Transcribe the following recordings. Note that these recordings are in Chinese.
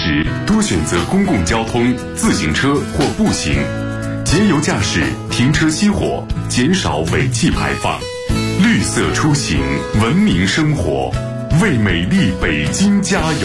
时多选择公共交通、自行车或步行，节油驾驶，停车熄火，减少尾气排放。绿色出行，文明生活，为美丽北京加油！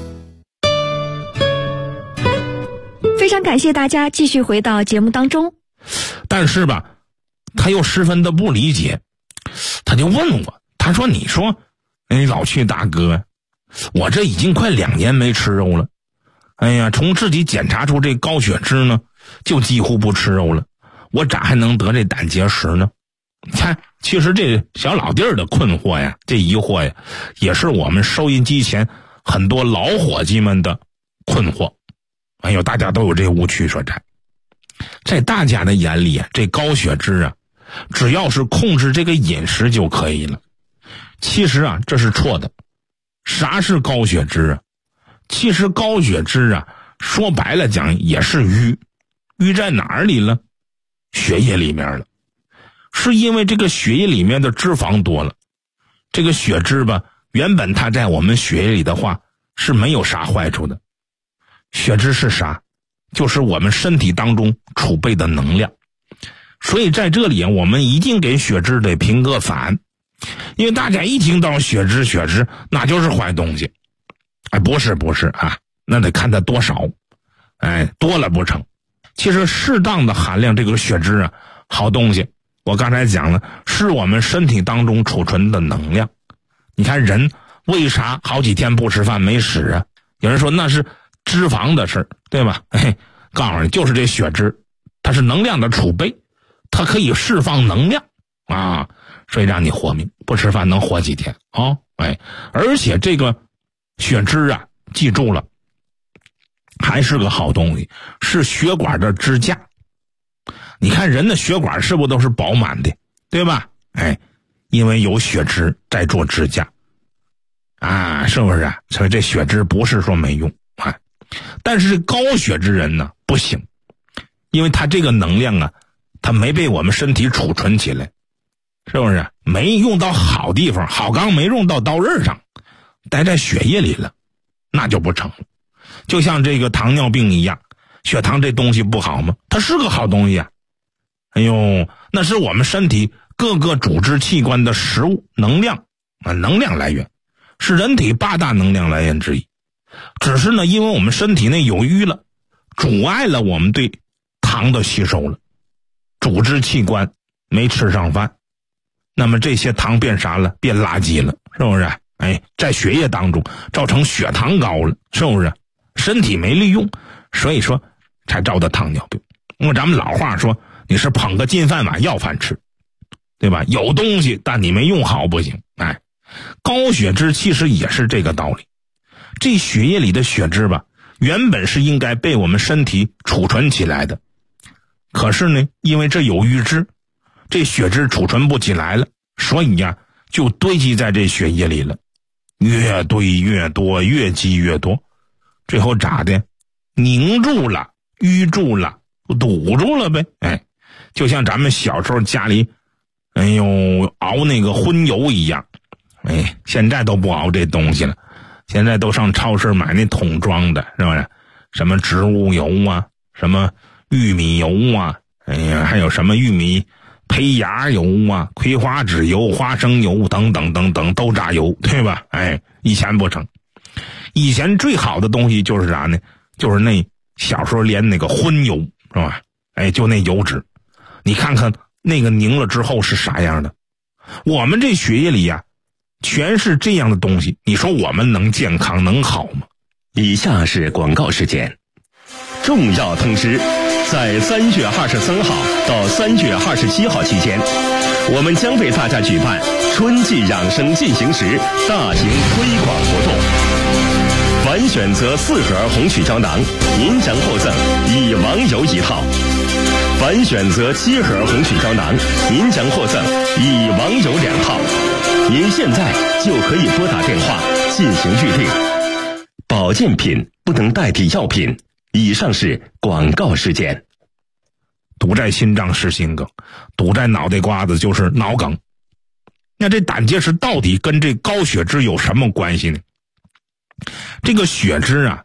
非常感谢大家继续回到节目当中。 但是吧，他又十分的不理解，他就问我，他说：“你说，老去大哥，我这已经快2年没吃肉了。哎呀，从自己检查出这高血脂呢，就几乎不吃肉了。我咋还能得这胆结石呢？”看，其实这小老弟儿的困惑呀，这疑惑呀，也是我们收音机前很多老伙计们的困惑。哎呦，大家都有这误区所在。在大家的眼里啊，这高血脂啊，只要是控制这个饮食就可以了。其实啊，这是错的。啥是高血脂啊？其实高血脂啊，说白了讲也是淤在哪儿里了？血液里面了。是因为这个血液里面的脂肪多了。这个血脂吧，原本它在我们血液里的话是没有啥坏处的。血脂是啥？就是我们身体当中储备的能量。所以在这里我们一定给血脂得评个反。因为大家一听到血脂那就是坏东西。不是啊，那得看它多少。多了不成。其实适当的含量这个血脂啊，好东西。我刚才讲了，是我们身体当中储存的能量。你看人为啥好几天不吃饭没屎啊？有人说那是脂肪的事，对吧？告诉你，就是这血脂，它是能量的储备，它可以释放能量啊，所以让你活命。不吃饭能活几天啊？而且这个血脂啊，记住了，还是个好东西，是血管的支架。你看人的血管是不是都是饱满的，对吧？因为有血脂在做支架啊，是不是啊？所以这血脂不是说没用啊，但是高血脂人呢不行，因为他这个能量啊，他没被我们身体储存起来，是不是？没用到好地方，好钢没用到刀刃上，待在血液里了，那就不成了。就像这个糖尿病一样，血糖这东西不好吗？它是个好东西啊。那是我们身体各个组织器官的食物能量来源，是人体8大能量来源之一。只是呢，因为我们身体内有淤了，阻碍了我们对糖的吸收了，组织器官没吃上饭，那么这些糖变啥了？变垃圾了，是不是？在血液当中造成血糖高了，是不是？身体没利用，所以说才造的糖尿病。咱们老话说，你是捧个金饭碗要饭吃，对吧？有东西但你没用好不行。高血脂其实也是这个道理。这血液里的血脂吧，原本是应该被我们身体储存起来的，可是呢，因为这有淤脂，这血脂储存不起来了，所以呀，就堆积在这血液里了，越堆越多，越积越多，最后咋的？凝住了，淤住了，堵住了呗。就像咱们小时候家里熬那个荤油一样。现在都不熬这东西了，现在都上超市买那桶装的，是不是？什么植物油啊，什么玉米油啊，还有什么玉米胚芽油啊，葵花籽油、花生油等等等等，都榨油，对吧？以前不成。以前最好的东西就是啥呢？就是那小时候炼那个荤油，是吧？就那油脂，你看看那个凝了之后是啥样的。我们这血液里呀，全是这样的东西，你说我们能健康能好吗？ 以下是广告时间。重要通知，在3月23号到3月27号期间，我们将为大家举办春季养生进行时大型推广活动。凡选择4盒红曲胶囊，您将获赠以王油1套；凡选择7盒红曲胶囊，您将获赠以王油2套。您现在就可以拨打电话进行预定。保健品不能代替药品。以上是广告时间。 堵在心脏是心梗，堵在脑袋瓜子就是脑梗。那这胆结石到底跟这高血脂有什么关系呢？这个血脂啊，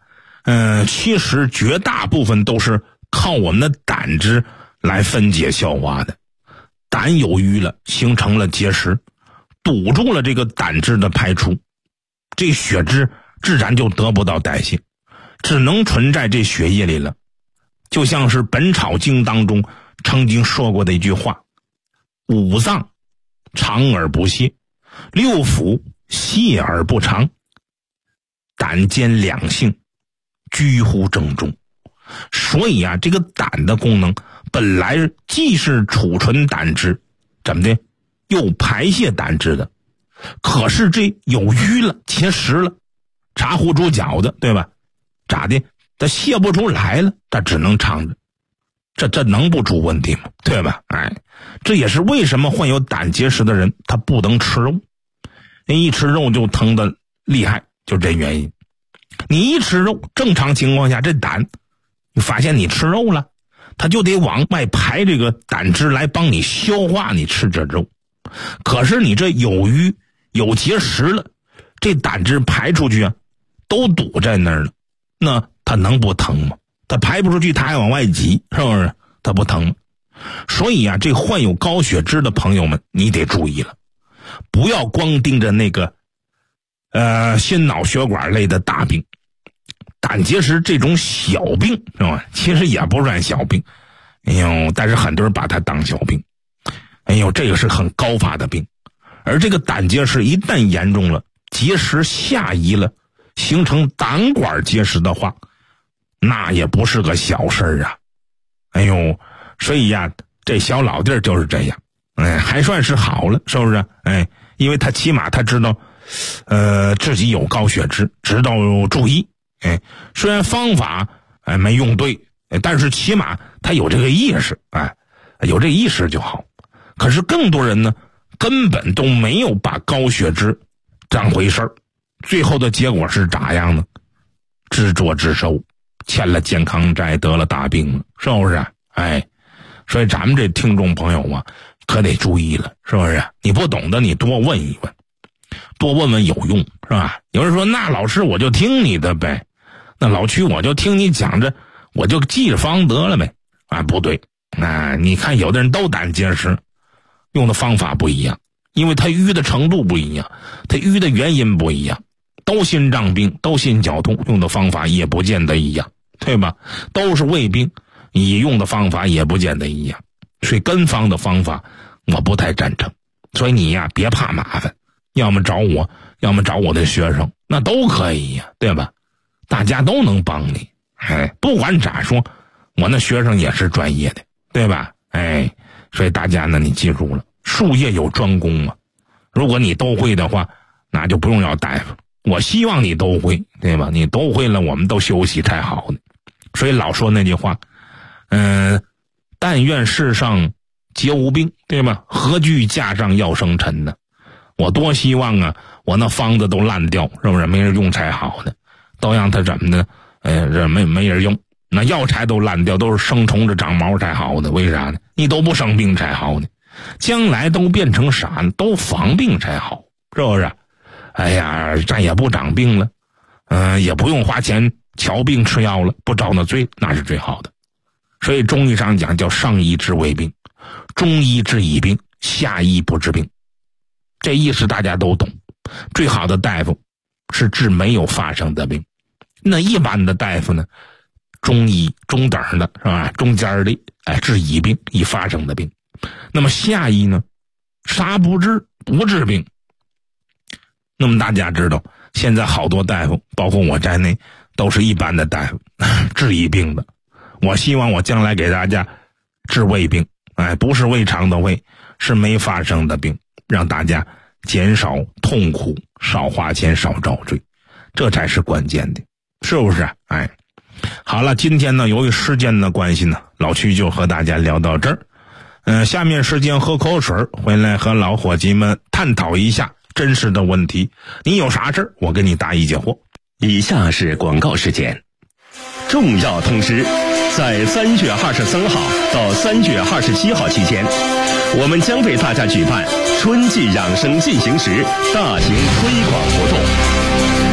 其实绝大部分都是靠我们的胆汁来分解消化的。胆有淤了，形成了结石，堵住了这个胆汁的排出，这血脂自然就得不到代谢，只能存在这血液里了。就像是《本草经》当中曾经说过的一句话：五脏长而不泄，六腑泄而不长，胆兼两性，居乎正中。所以啊，这个胆的功能本来既是储存胆汁，怎么的，又排泄胆汁的。可是这有淤了，结石了，茶壶煮饺子，对吧？咋的？它泄不出来了，它只能藏着。这能不出问题吗？对吧？这也是为什么患有胆结石的人他不能吃肉，一吃肉就疼得厉害，就这原因。你一吃肉，正常情况下这胆，你发现你吃肉了，他就得往外排这个胆汁来帮你消化你吃这肉。可是你这有淤有结石了，这胆汁排出去啊，都堵在那儿了，那它能不疼吗？它排不出去，它还往外挤，是不是？它不疼吗？所以啊，这患有高血脂的朋友们，你得注意了，不要光盯着那个心脑血管类的大病。胆结石这种小病，是吧？其实也不算小病，但是很多人把它当小病。这个是很高发的病。而这个胆结石一旦严重了，结石下移了，形成胆管结石的话，那也不是个小事儿啊。所以呀，这小老弟儿就是这样，还算是好了，是不是？因为他起码他知道自己有高血脂，知道注意。虽然方法没用对，但是起码他有这个意识，有这意识就好。可是更多人呢，根本都没有把高血脂当回事儿，最后的结果是咋样呢？自作自受，欠了健康债，得了大病了，是不是？所以咱们这听众朋友啊，可得注意了，是不是？你不懂的你多问一问，多问问有用，是吧？有人说，那老师我就听你的呗，那老区我就听你讲着，我就记着方得了呗。不对，你看有的人都胆结石，用的方法不一样，因为他淤的程度不一样，他淤的原因不一样，都心脏病，都心绞痛，用的方法也不见得一样，对吧？都是胃病，你用的方法也不见得一样。所以跟方的方法我不太赞成。所以你呀，别怕麻烦，要么找我，要么找我的学生，那都可以呀，对吧？大家都能帮你。不管咋说，我那学生也是专业的，对吧？所以大家呢，你记住了，术业有专攻嘛。如果你都会的话，那就不用要大夫。我希望你都会，对吧？你都会了，我们都休息才好呢。所以老说那句话，但愿世上皆无病，对吧？何惧架上要生尘呢？我多希望啊，我那方子都烂掉，是不是？没人用才好呢，都让他怎么呢？没人用。那药材都烂掉，都是生虫子长毛才好的，为啥呢？你都不生病才好呢，将来都变成啥呢？都防病才好，是不是？咱也不长病了，也不用花钱瞧病吃药了，不遭那罪，那是最好的。所以中医上讲叫上医治未病，中医治已病，下医不治病。这意思大家都懂。最好的大夫是治没有发生的病，那一般的大夫呢，中医中等的是吧？中间的治已病已发生的病。那么下医呢，啥不治？不治病。那么大家知道，现在好多大夫，包括我在内，都是一般的大夫，治已病的。我希望我将来给大家治未病，不是胃肠的胃，是没发生的病，让大家减少痛苦，少花钱，少遭罪，这才是关键的，是不是？好了，今天呢，由于时间的关系呢，老区就和大家聊到这儿。下面时间喝口水，回来和老伙计们探讨一下真实的问题。你有啥事我给你答疑解惑。 以下是广告时间。重要通知，在3月23号到3月27号期间，我们将为大家举办春季养生进行时大型推广活动。凡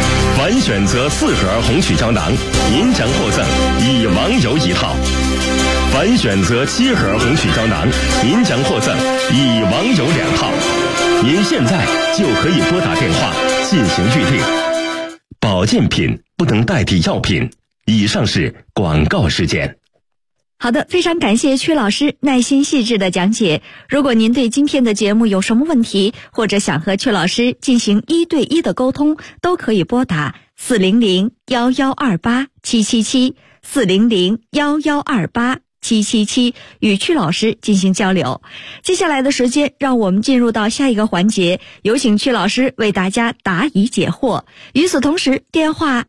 凡选择4盒红曲胶囊，您将获赠以网友1套；凡选择7盒红曲胶囊，您将获赠以网友2套。您现在就可以拨打电话进行预定。保健品不能代替药品。以上是广告时间。 好的，非常感谢曲老师耐心细致的讲解。如果您对今天的节目有什么问题，或者想和曲老师进行1对1的沟通，都可以拨打400-1128-777，400-1128-777，与曲老师进行交流。接下来的时间，让我们进入到下一个环节，有请曲老师为大家答疑解惑。与此同时，电话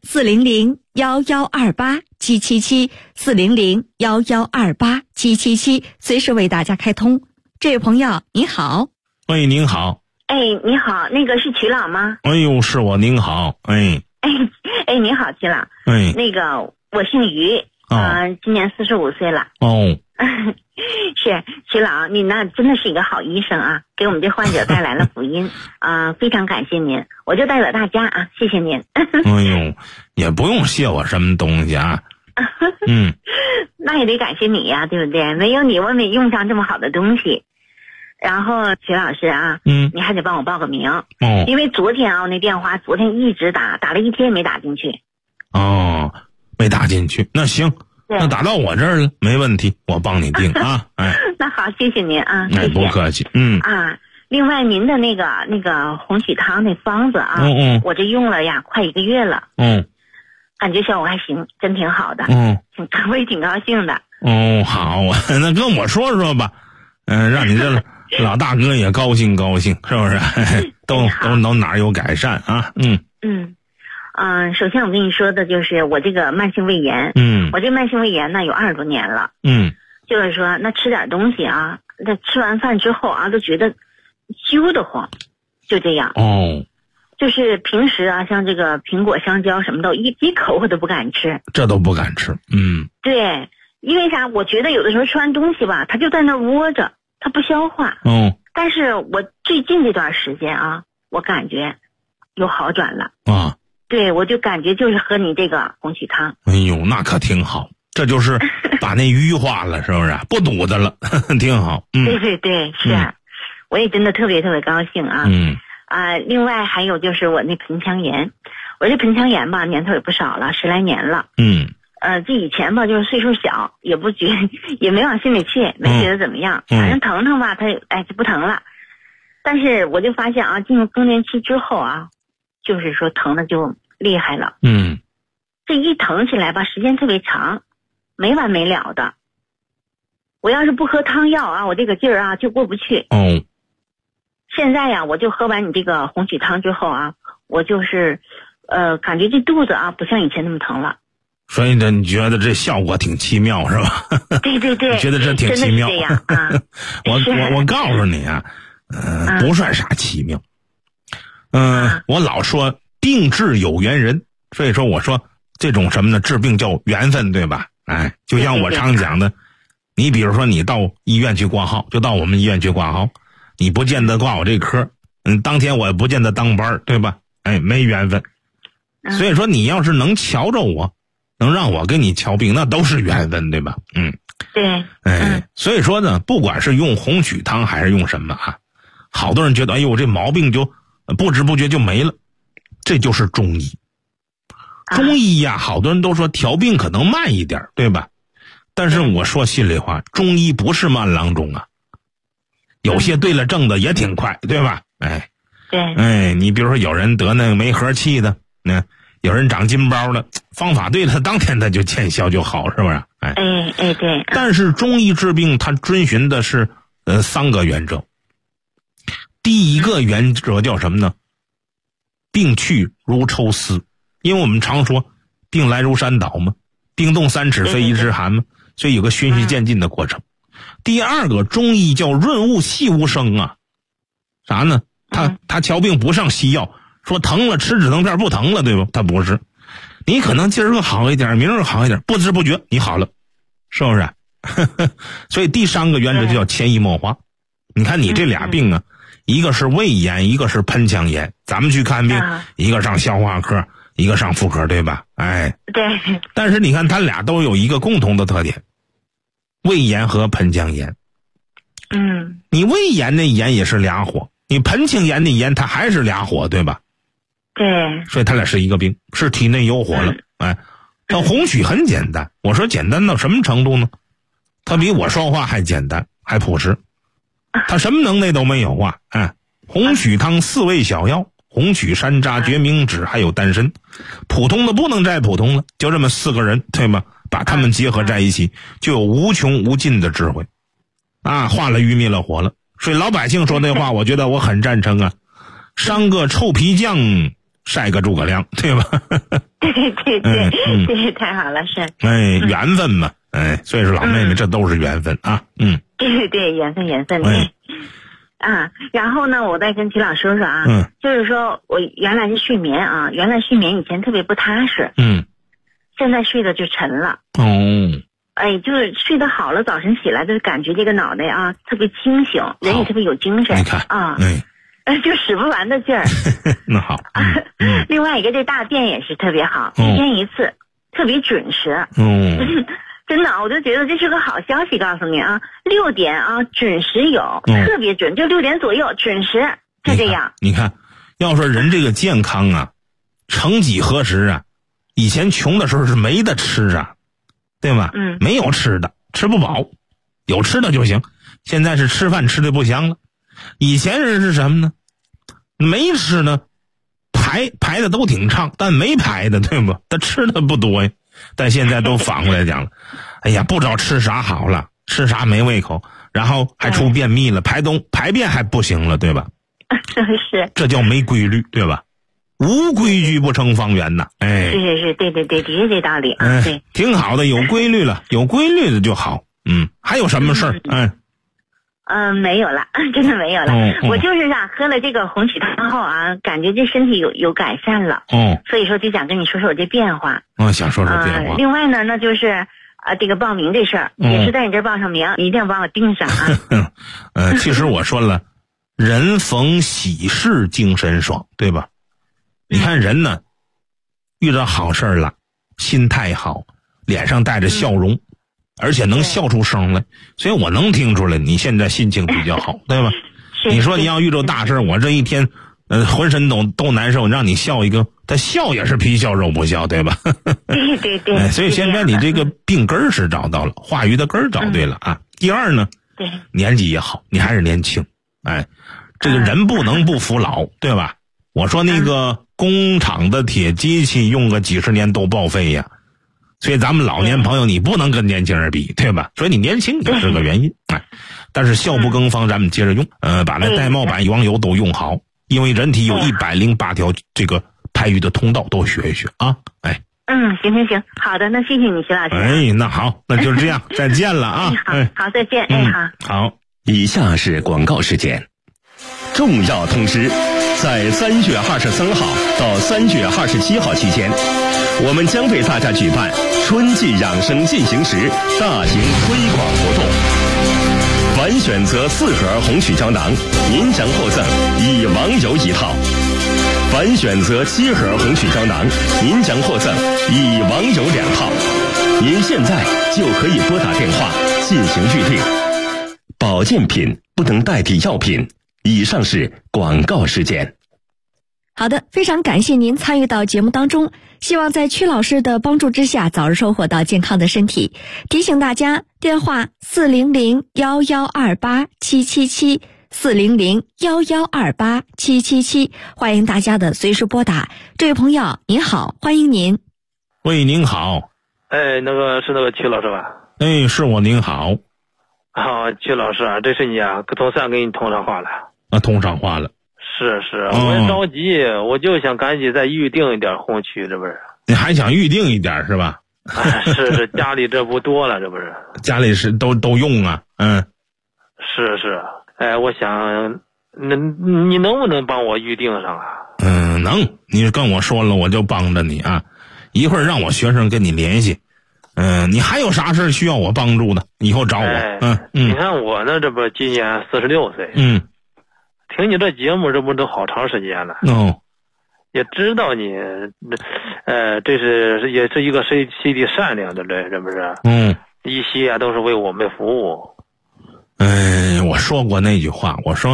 400-1128-777，400-1128-777，随时为大家开通。这位朋友您好。 喂，您好。 你好，那个是曲老吗？ 哎呦，是我，您好。 你好，曲老。那个我姓于，今年45岁了。是曲老，你那真的是一个好医生啊，给我们这患者带来了福音非常感谢您，我就代表大家啊，谢谢您。 也不用谢我什么东西啊。 那也得感谢你呀，对不对？没有你我没用上这么好的东西。然后曲老师啊，你还得帮我报个名因为昨天啊，我那电话昨天一直打了1天没打进去。 没打进去，那行，那打到我这儿了，没问题，我帮你定啊。 那好，谢谢您啊，谢谢。 不客气。 另外您的那个红曲汤那方子啊，我这用了呀快1个月了。感觉效果还行，真挺好的。我也挺高兴的。 好啊，那跟我说说吧，让你这老大哥也高兴高兴，是不是？都哪有改善啊？ 首先我跟你说的就是我这个慢性胃炎。我这慢性胃炎呢有20多年了。就是说那吃点东西啊，那吃完饭之后啊都觉得揪得慌，就这样。就是平时啊，像这个苹果、香蕉什么的，一口我都不敢吃。这都不敢吃。对，因为啥？我觉得有的时候吃完东西吧，它就在那窝着，它不消化。但是我最近这段时间啊，我感觉有好转了。对，我就感觉就是喝你这个红曲汤。 那可挺好，这就是把那淤化了，是不是？不堵的了，挺好。 对，是。我也真的特别特别高兴啊。另外还有就是我那盆腔炎，我这盆腔炎吧年头也不少了，10来年了。这以前吧就是岁数小，也没往心里去，没觉得怎么样，反正疼疼吧，它就不疼了。但是我就发现啊，进入更年期之后啊，就是说疼的就厉害了。这一疼起来吧，时间特别长，没完没了的。我要是不喝汤药啊，我这个劲儿啊就过不去。现在呀，我就喝完你这个红曲汤之后啊，我就是感觉这肚子啊不像以前那么疼了。 所以呢，你觉得这效果挺奇妙是吧？ 对， 你觉得这挺奇妙。 真的是这样啊。 我告诉你啊，不算啥奇妙。我老说病治有缘人，所以说我说这种什么呢？治病叫缘分，对吧？就像我常讲的，你比如说你到医院去挂号，就到我们医院去挂号，你不见得挂我这科，当天我也不见得当班，对吧？没缘分。所以说你要是能瞧着我，能让我给你瞧病，那都是缘分，对吧？ 对。 所以说呢，不管是用红曲汤还是用什么啊，好多人觉得我这毛病就不知不觉就没了，这就是中医。中医呀，好多人都说调病可能慢一点，对吧？但是我说心里话，中医不是慢郎中啊，有些对了症的也挺快，对吧？ 对。 你比如说有人得那个梅核气的，有人长筋包的，方法对了，当天他就见效就好，是不是？ 对。 但是中医治病，它遵循的是3个原则。第一个原则叫什么呢？病去如抽丝，因为我们常说病来如山倒嘛，冰冻3尺非一之寒嘛，所以有个循序渐进的过程。第二个，中医叫润物细无声啊，啥呢？他瞧病不上西药，说疼了吃止疼片不疼了，对吧？他不是，你可能今儿个好一点，明儿好一点，不知不觉你好了，是不是？所以第3个原则就叫潜移默化。你看你这俩病啊，一个是胃炎，一个是盆腔炎，咱们去看病，一个上消化科， 一个上妇科，对吧？哎， 对。 但是你看，他俩都有一个共同的特点，胃炎和盆腔炎。你胃炎的炎也是俩火，你盆腔炎的炎它还是俩火，对吧？ 对。 所以他俩是一个病，是体内有火了。哎，但红曲很简单，我说简单到什么程度呢？他比我说话还简单，还朴实，他什么能耐都没有啊！哎，红曲汤4味小药，红曲、山楂、决明子还有丹参，普通的不能再普通了，就这么4个人，对吧？把他们结合在一起，就有无穷无尽的智慧，啊，化了鱼灭了火了。所以老百姓说那话，我觉得我很赞成啊，伤个臭皮匠，晒个诸葛亮，对吧？ 对，太好了，是。 哎，缘分嘛，哎，所以说老妹妹，这都是缘分啊， 对，缘分，对。然后呢，我再跟齐老师说啊，就是说我原来是睡眠啊，原来睡眠以前特别不踏实，现在睡的就沉了。哎，就是睡得好了，早晨起来就是感觉这个脑袋啊特别清醒，人也特别有精神。 你看啊， 就使不完的劲儿。 那好。 另外一个，这大便也是特别好，一天一次，特别准时。真的，我就觉得这是个好消息，告诉你啊，6点啊准时有，特别准，就6点左右准时，就这样。 你看，要说人这个健康啊，曾几何时啊，以前穷的时候是没得吃啊，对吧？没有吃的，吃不饱，有吃的就行。现在是吃饭吃的不香了。以前人是什么呢？没吃呢，排的都挺畅，但没排的，对不？他吃的不多呀。但现在都反过来讲了，哎呀，不知道吃啥好了，吃啥没胃口，然后还出便秘了，排便还不行了，对吧？ 是。 这叫没规律，对吧？无规矩不成方圆呐。哎， 是，对，的确这道理啊。对， 挺好的，有规律了，有规律的就好。还有什么事儿？ 没有了，真的没有了。我就是喝了这个红曲汤后啊，感觉这身体有改善了。所以说就想跟你说说我这变化。 想说说变化。 另外呢，那就是这个报名这事儿，也是在你这报上名，你一定要帮我盯上啊。 其实我说了，人逢喜事精神爽，对吧？你看人呢，遇到好事了，心态好，脸上带着笑容。而且能笑出声来，所以我能听出来你现在心情比较好，对吧？你说你要遇到大事，我这一天浑身都难受，让你笑一个，他笑也是皮笑肉不笑，对吧？ 对。 所以现在你这个病根是找到了，话语的根找对了啊。第二呢，年纪也好，你还是年轻，哎，这个人不能不服老，对吧？我说那个工厂的铁机器用个几十年都报废呀。所以咱们老年朋友，你不能跟年轻人比，对吧？所以你年轻也是个原因，但是笑不更方，咱们接着用，把那玳瑁板、黄油都用好，因为人体有108条这个排瘀的通道，都学一学啊！哎， 行，好的，那谢谢你，徐老师。 哎，那好，那就这样，再见了啊！ 好，再见， 好。 以下是广告时间，重要通知，在3月23号到3月27号期间。我们将为大家举办春季养生进行时大型推广活动，凡选择4盒红曲胶囊，您将获赠以王油1套；凡选择7盒红曲胶囊，您将获赠以王油2套。您现在就可以拨打电话进行预定。保健品不能代替药品。以上是广告时间。 好的，非常感谢您参与到节目当中，希望在曲老师的帮助之下早日收获到健康的身体。提醒大家，电话400-1128-777，400-1128-777，欢迎大家的随时拨打。这位朋友您好，欢迎您。 喂，您好。 是那个曲老师吧？ 哎，是我，您好。 曲老师啊，这是你啊，总算跟你通上话了。 通上话了。 是，我也着急，我就想赶紧再预定一点红曲，这不是？ 你还想预定一点是吧？ 是，家里这不多了，这不是？ 家里是都用啊， 是，我想，你能不能帮我预定上啊？ 能，你跟我说了，我就帮着你啊。一会儿让我学生跟你联系。你还有啥事需要我帮助的？以后找我。 你看我呢，这不今年46岁。听你这节目，这不都好长时间了。 也知道你，这是也是一个心地善良的人，是不是？一切啊都是为我们服务。 我说过那句话，我说，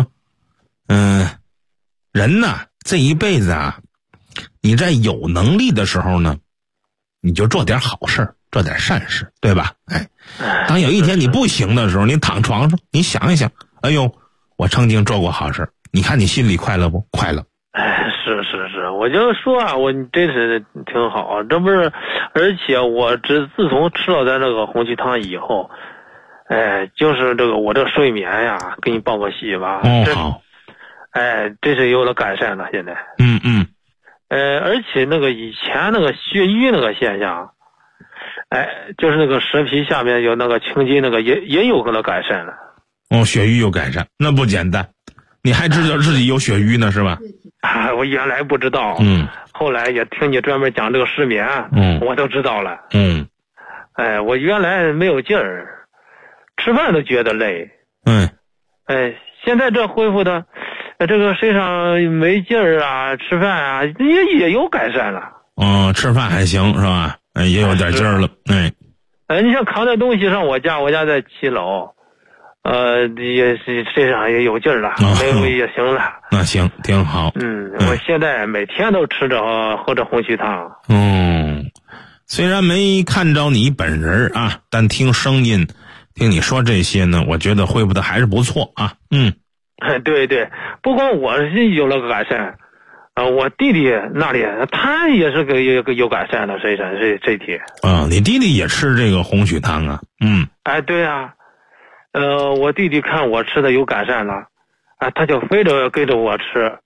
人呢这一辈子啊，你在有能力的时候呢，你就做点好事，做点善事，对吧？当有一天你不行的时候，你躺床上，你想一想，哎呦，我曾经做过好事，你看你心里快乐不？快乐。 是，我就说啊，我真是挺好，这不是，而且我自从吃了咱这个红曲汤以后，就是这个我这睡眠呀，给你报个喜吧。 好。 这是有了改善了，现在。而且那个以前那个血瘀那个现象，就是那个舌皮下面有那个青筋，那个也有了改善了。 血瘀有改善，那不简单。你还知道自己有血瘀呢，是吧？ 我原来不知道，后来也听你专门讲这个失眠，我都知道了。我原来没有劲儿，吃饭都觉得累。现在这恢复的，这个身上没劲儿啊，吃饭啊也有改善了。 吃饭还行是吧？也有点劲儿了。 你像扛在东西上，我家在7楼。也是身上也有劲儿了，没有也行了。 那行，挺好。 我现在每天都喝着红曲汤。 虽然没看着你本人啊，但听声音，听你说这些呢，我觉得恢复的还是不错啊。 对，不光我是有了个改善，我弟弟那里他也是有改善的，身上这体。 你弟弟也吃这个红曲汤啊？ 对啊。我弟弟看我吃的有改善了，他就非得跟着我吃。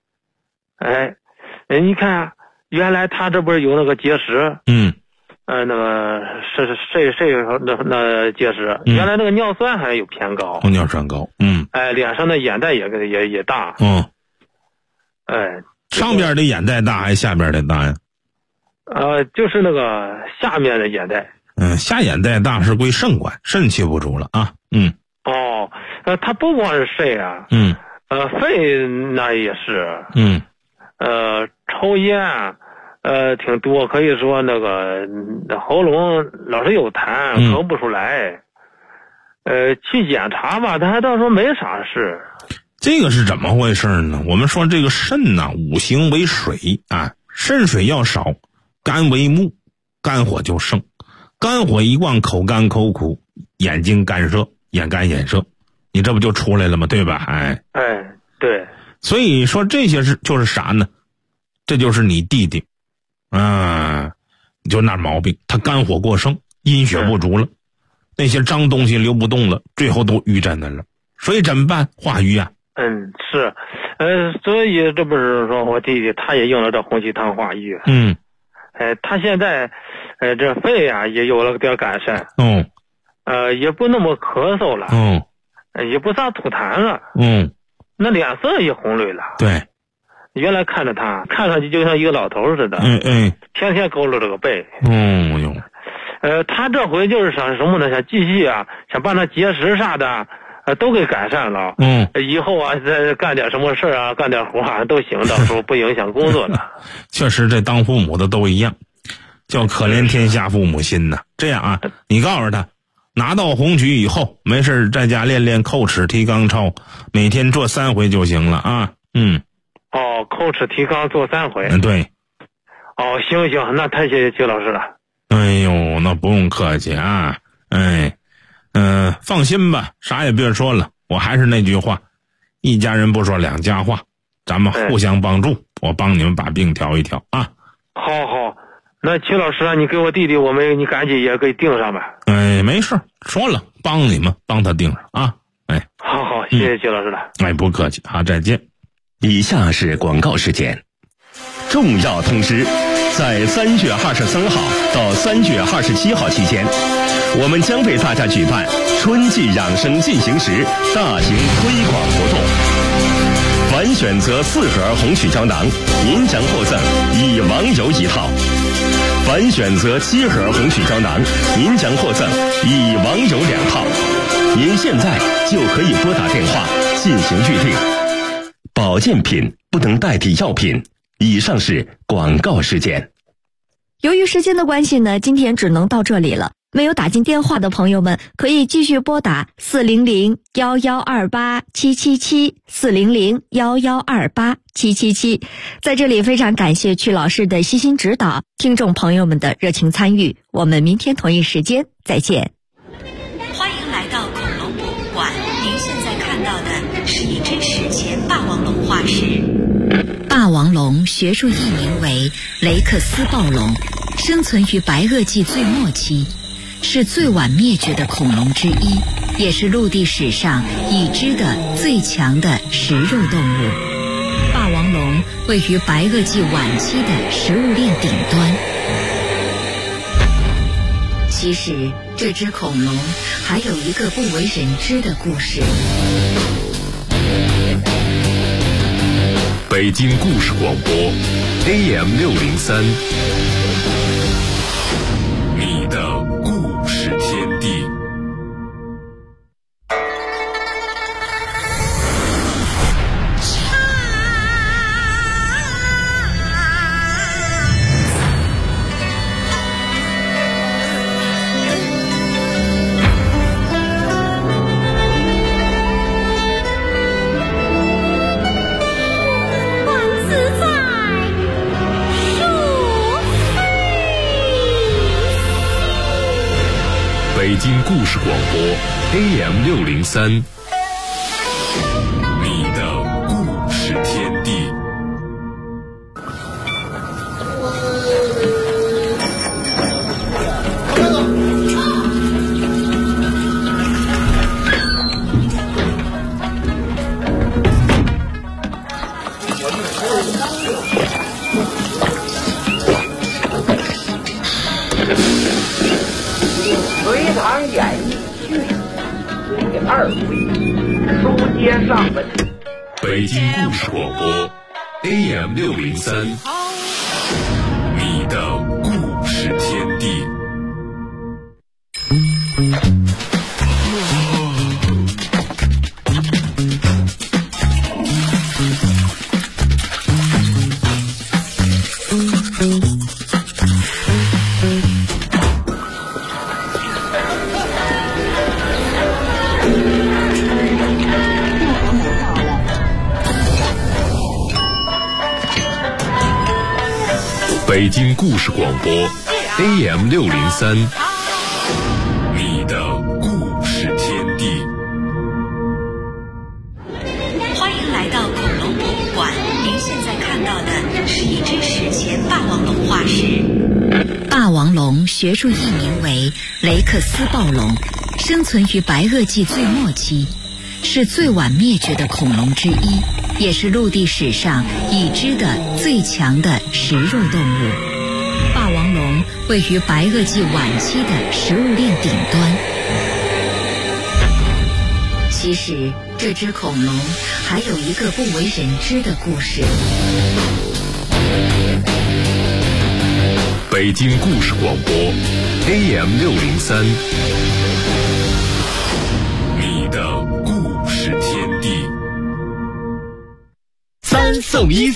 你看，原来他这不是有那个结石？那个那结石，原来那个尿酸还有偏高。 尿酸高。 脸上的眼袋也大。 上边的眼袋大还是下边的大呀？ 就是那个下面的眼袋。 下眼袋大是归肾管，肾气不足了啊。 他不光是肾啊，肺那也是。抽烟挺多，可以说那个喉咙老是有痰，咳不出来。去检查吧，他还倒说没啥事。 这个是怎么回事呢？我们说这个肾呢，五行为水啊，肾水要少，肝为木，肝火就盛。肝火一旺，口干口苦，眼睛干涩，眼干眼涩，你这不就出来了吗？对吧？ 对。 所以说这些就是啥呢？这就是你弟弟，就那毛病，他肝火过盛，阴血不足了，那些脏东西流不动了，最后都淤在那了。所以怎么办？化瘀啊。 是，所以这不是说我弟弟他也用了这红曲汤化瘀。他现在，这肺啊也有了点改善。也不那么咳嗽了。也不咋吐痰了。那脸色也红润了。 对。 原来看着他，看上去就像一个老头似的。天天佝偻着个背。他这回就是想什么呢？想继续啊，想把那结石啥的，都给改善了。以后啊，再干点什么事啊，干点活啊，都行，到时候不影响工作了。 确实，这当父母的都一样，叫可怜天下父母心呐。这样啊，你告诉他，拿到红曲以后，没事在家练练叩齿提肛操，每天做3回就行了啊。 叩齿提肛做3回。 对。 行，那太谢谢曲老师了。 哎呦，那不用客气啊。放心吧，啥也别说了，我还是那句话，一家人不说两家话，咱们互相帮助，我帮你们把病调一调啊。 好，那曲老师啊，你给我弟弟，你赶紧也给定上吧。 没事，说了帮你们帮他定上啊。 好，谢谢曲老师了。 不客气，好，再见。 以下是广告时间。重要通知，在3月23号到3月27号期间，我们将为大家举办春季养生进行时大型推广活动。凡选择4盒红曲胶囊，您将获赠以网友1套；凡选择7盒红曲胶囊，您将获赠以网友2套。您现在就可以拨打电话进行预定。保健品不能代替药品， 以上是广告时间。 由于时间的关系呢，今天只能到这里了。没有打进电话的朋友们，可以继续拨打400-1128-777，400-1128-777。在这里非常感谢曲老师的悉心指导，听众朋友们的热情参与。我们明天同一时间再见。 欢迎来到恐龙博物馆，您现在看到的是一只史前霸王龙化石。霸王龙学术译名为雷克斯暴龙，生存于白垩纪最末期，是最晚灭绝的恐龙之一，也是陆地史上已知的最强的食肉动物。霸王龙位于白垩纪晚期的食物链顶端。其实这只恐龙还有一个不为人知的故事。 北京故事广播 AM603， 你的故事天地。北京故事广播 AM603， 你的故事天地。 隋唐演义序第2回，书接上文。 北京故事广播 AM603， 你的故事天地。北京故事广播 AM603， 你的故事天地。 欢迎来到恐龙博物馆，您现在看到的是一只史前霸王龙化石。霸王龙学术译名为雷克斯暴龙，生存于白垩纪最末期，是最晚灭绝的恐龙之一，也是陆地史上已知的最强的食肉动物。霸王龙位于白垩纪晚期的食物链顶端。其实这只恐龙还有一个不为人知的故事。 北京故事广播 AM603， 你的故事天地。 3送1，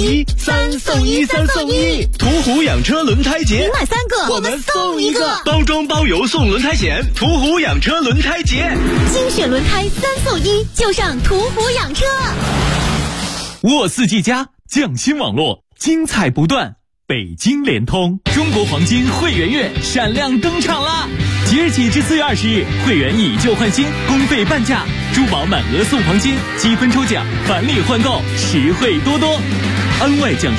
途虎养车轮胎节， 你买3个，我们送1个， 包装包邮送轮胎险，途虎养车轮胎节， 精选轮胎3送1，就上途虎养车。 沃4G+匠心网络，精彩不断。北京联通中国黄金会员月闪亮登场啦！即日起至4月20日，会员以旧换新，公费半价，珠宝满额送黄金，积分抽奖，返利换购，实惠多多，安外奖。